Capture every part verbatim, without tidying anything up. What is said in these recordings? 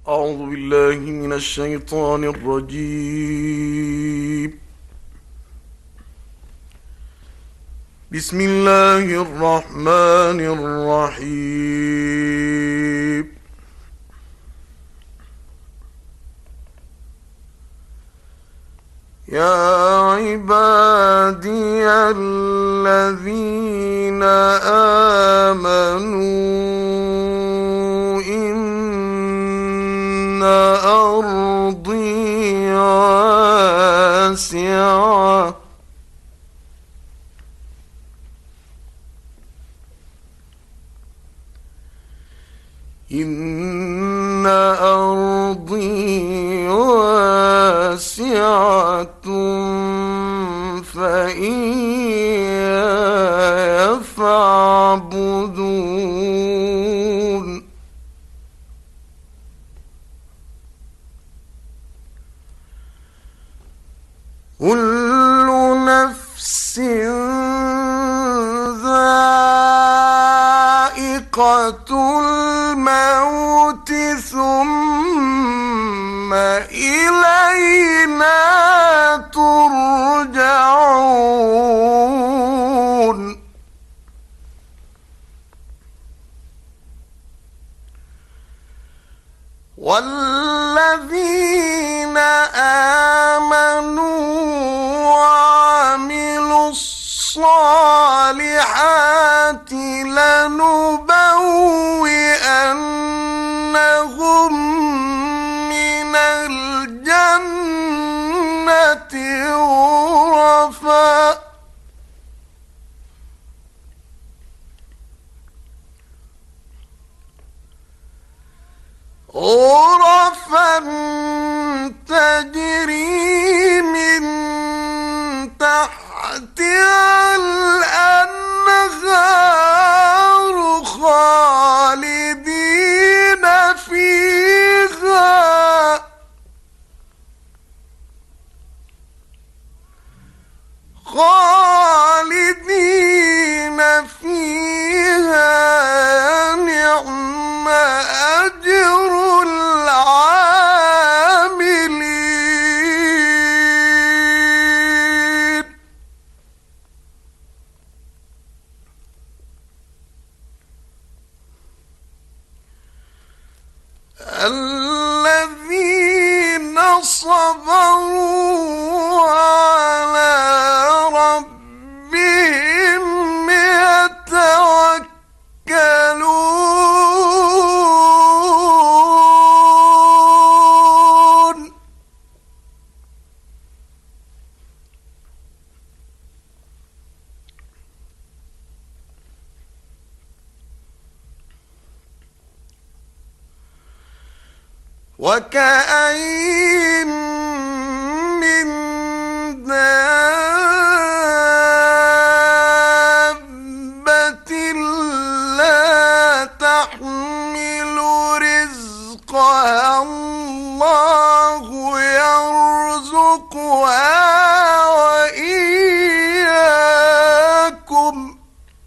أعوذ بالله من الشيطان الرجيم. بسم الله الرحمن الرحيم. يا عبادي الذين آمنوا إن أرضي واسعة إن أرضي واسعة فإياي فاعبدون. كل نفس ذائقة الموت ثم إلينا ترجعون. والذين آمنوا وعملوا الصالحات لنبوئنهم من الجنة غرفا غرفا تجري من تحتها الأنهار خالدين فيها خالدين فيها. نعم أجر العاملين. الذين صبروا على ربهم يتوكلون. وكأين من دابة لا تحمل رزقها الله يرزقها وإياكم.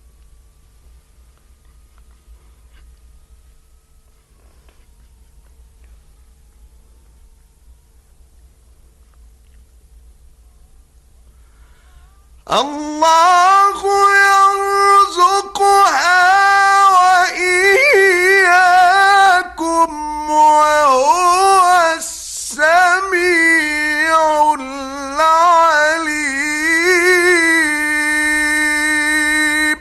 الله يرزقها وإياكم وهو السميع العليم.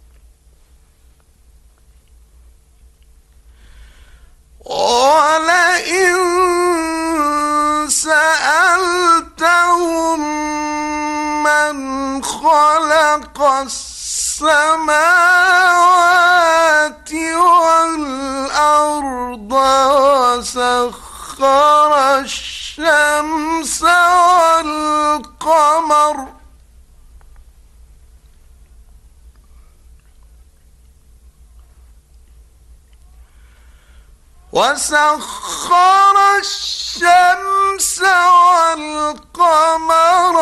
ولئن سألتهم من خلق السماوات والأرض وسخر الشمس والقمر وسخر الشمس والقمر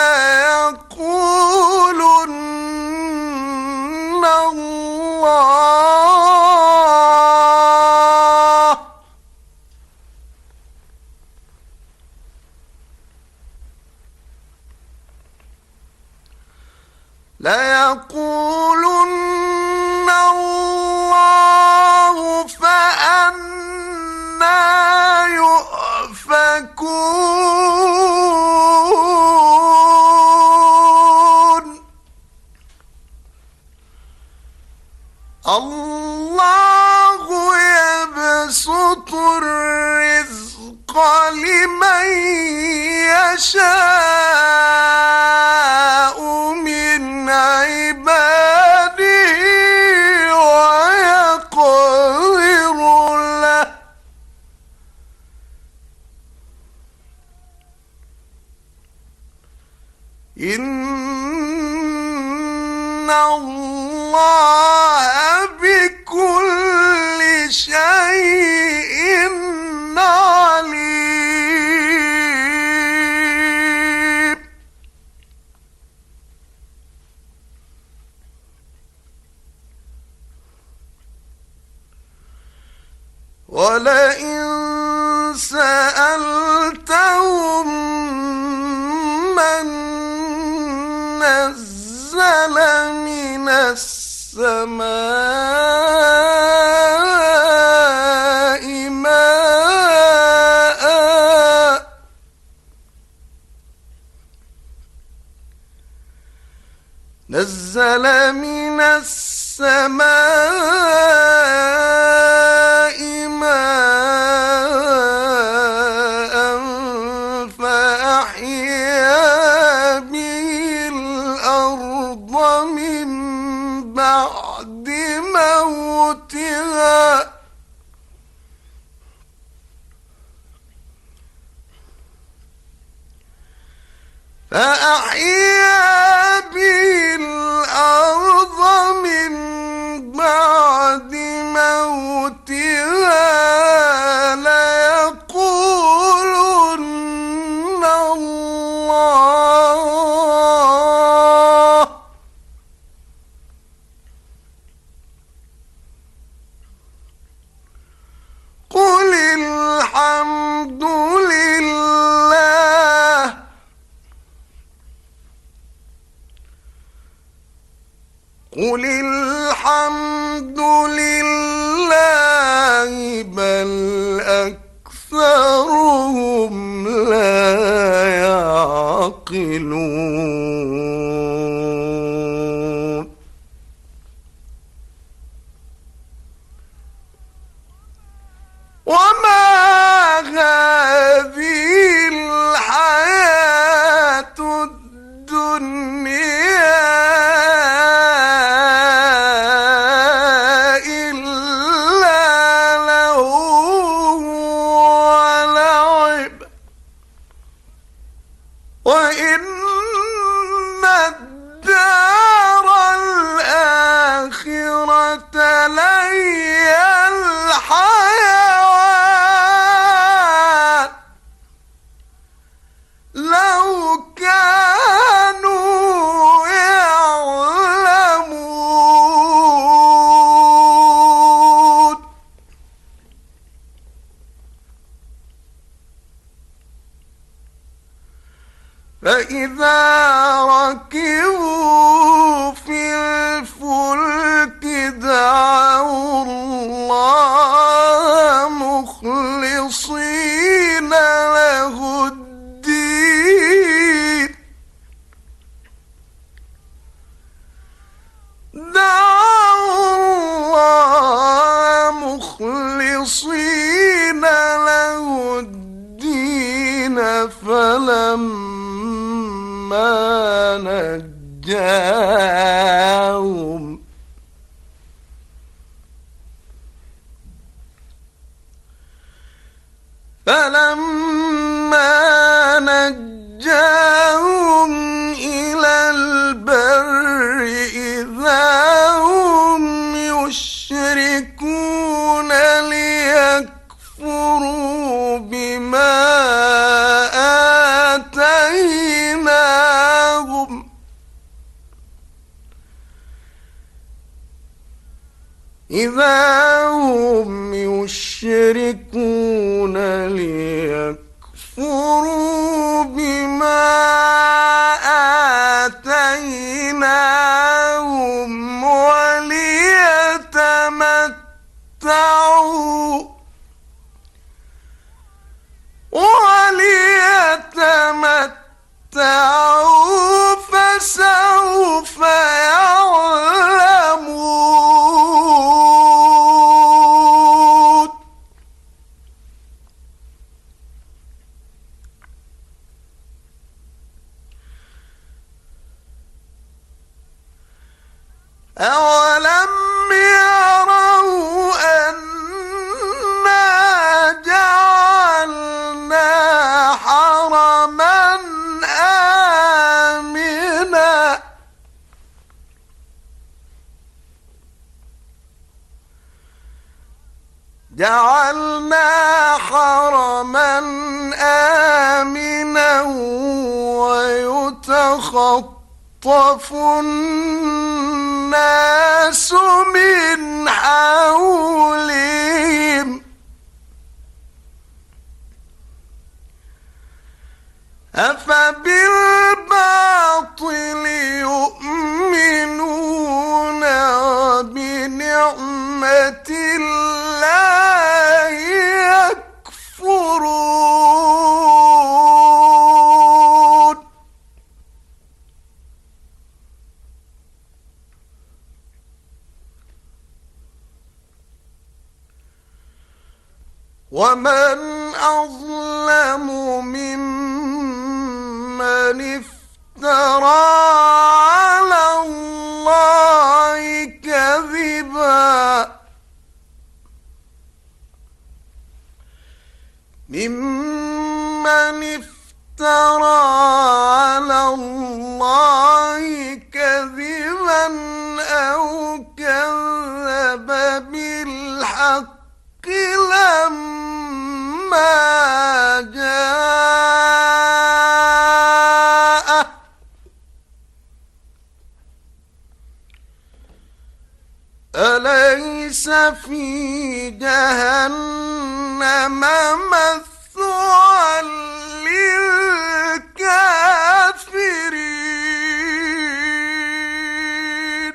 ليقولن الله ليقولن الله فأنى يؤفكون الله يبسط الرزق لمن يشاء من عباده ويقدر له إن الله بكل شيء عليم ولئن سألتهم من نزل من السماء ماء نزل من السماء ماء فأحيا به الأرض من بعد موتها فأحيا به الأرض من بعد موتها ليقولن الله قل الحمد لله قل الحمد لله بل أكثرهم لا يعقلون وما هذه الحياة الدنيا وإن الدار الآخرة لهي الحيوان لو كانوا يعلمون فإذا ركبوا في الفلك دعوا الله مخلصين له الدين دعوا الله مخلصين له الدين فلما نجاهم فلما نجاهم إلى البر إذا هم يشركون ليكفروا بما آتيناهم إذا هم يشركون ليكفروا بما آتيناهم أولم يروا أنا جعلنا حرما آمنا جعلنا حرما آمنا ويتخطف الناس من حولهم أفبالباطل يؤمنون وبنعمة الله يكفرون ومن أظلم ممن افترى على الله كذبا ممن افترى على الله كذبا أو كذب بالحق لما جاءه أليس في جهنم مثوى للكافرين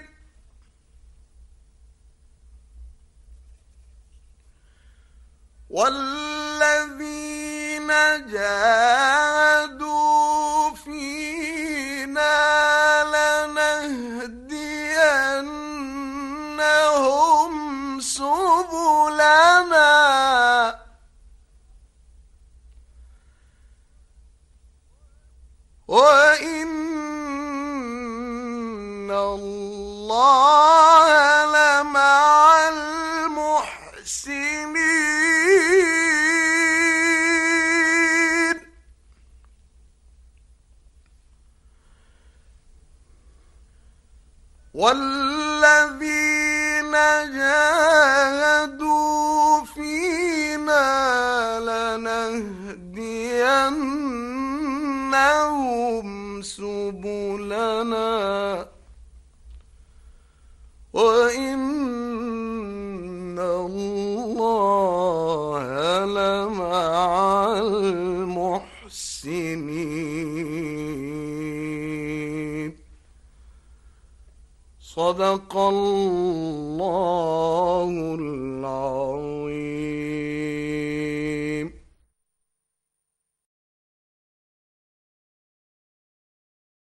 والذين جاهدوا فينا لنهدينهم سبلنا وإن الله لمع المحسنين والذين جاهدوا فينا لنهدينهم سبلنا وإن الله لمع المحسنين صدق الله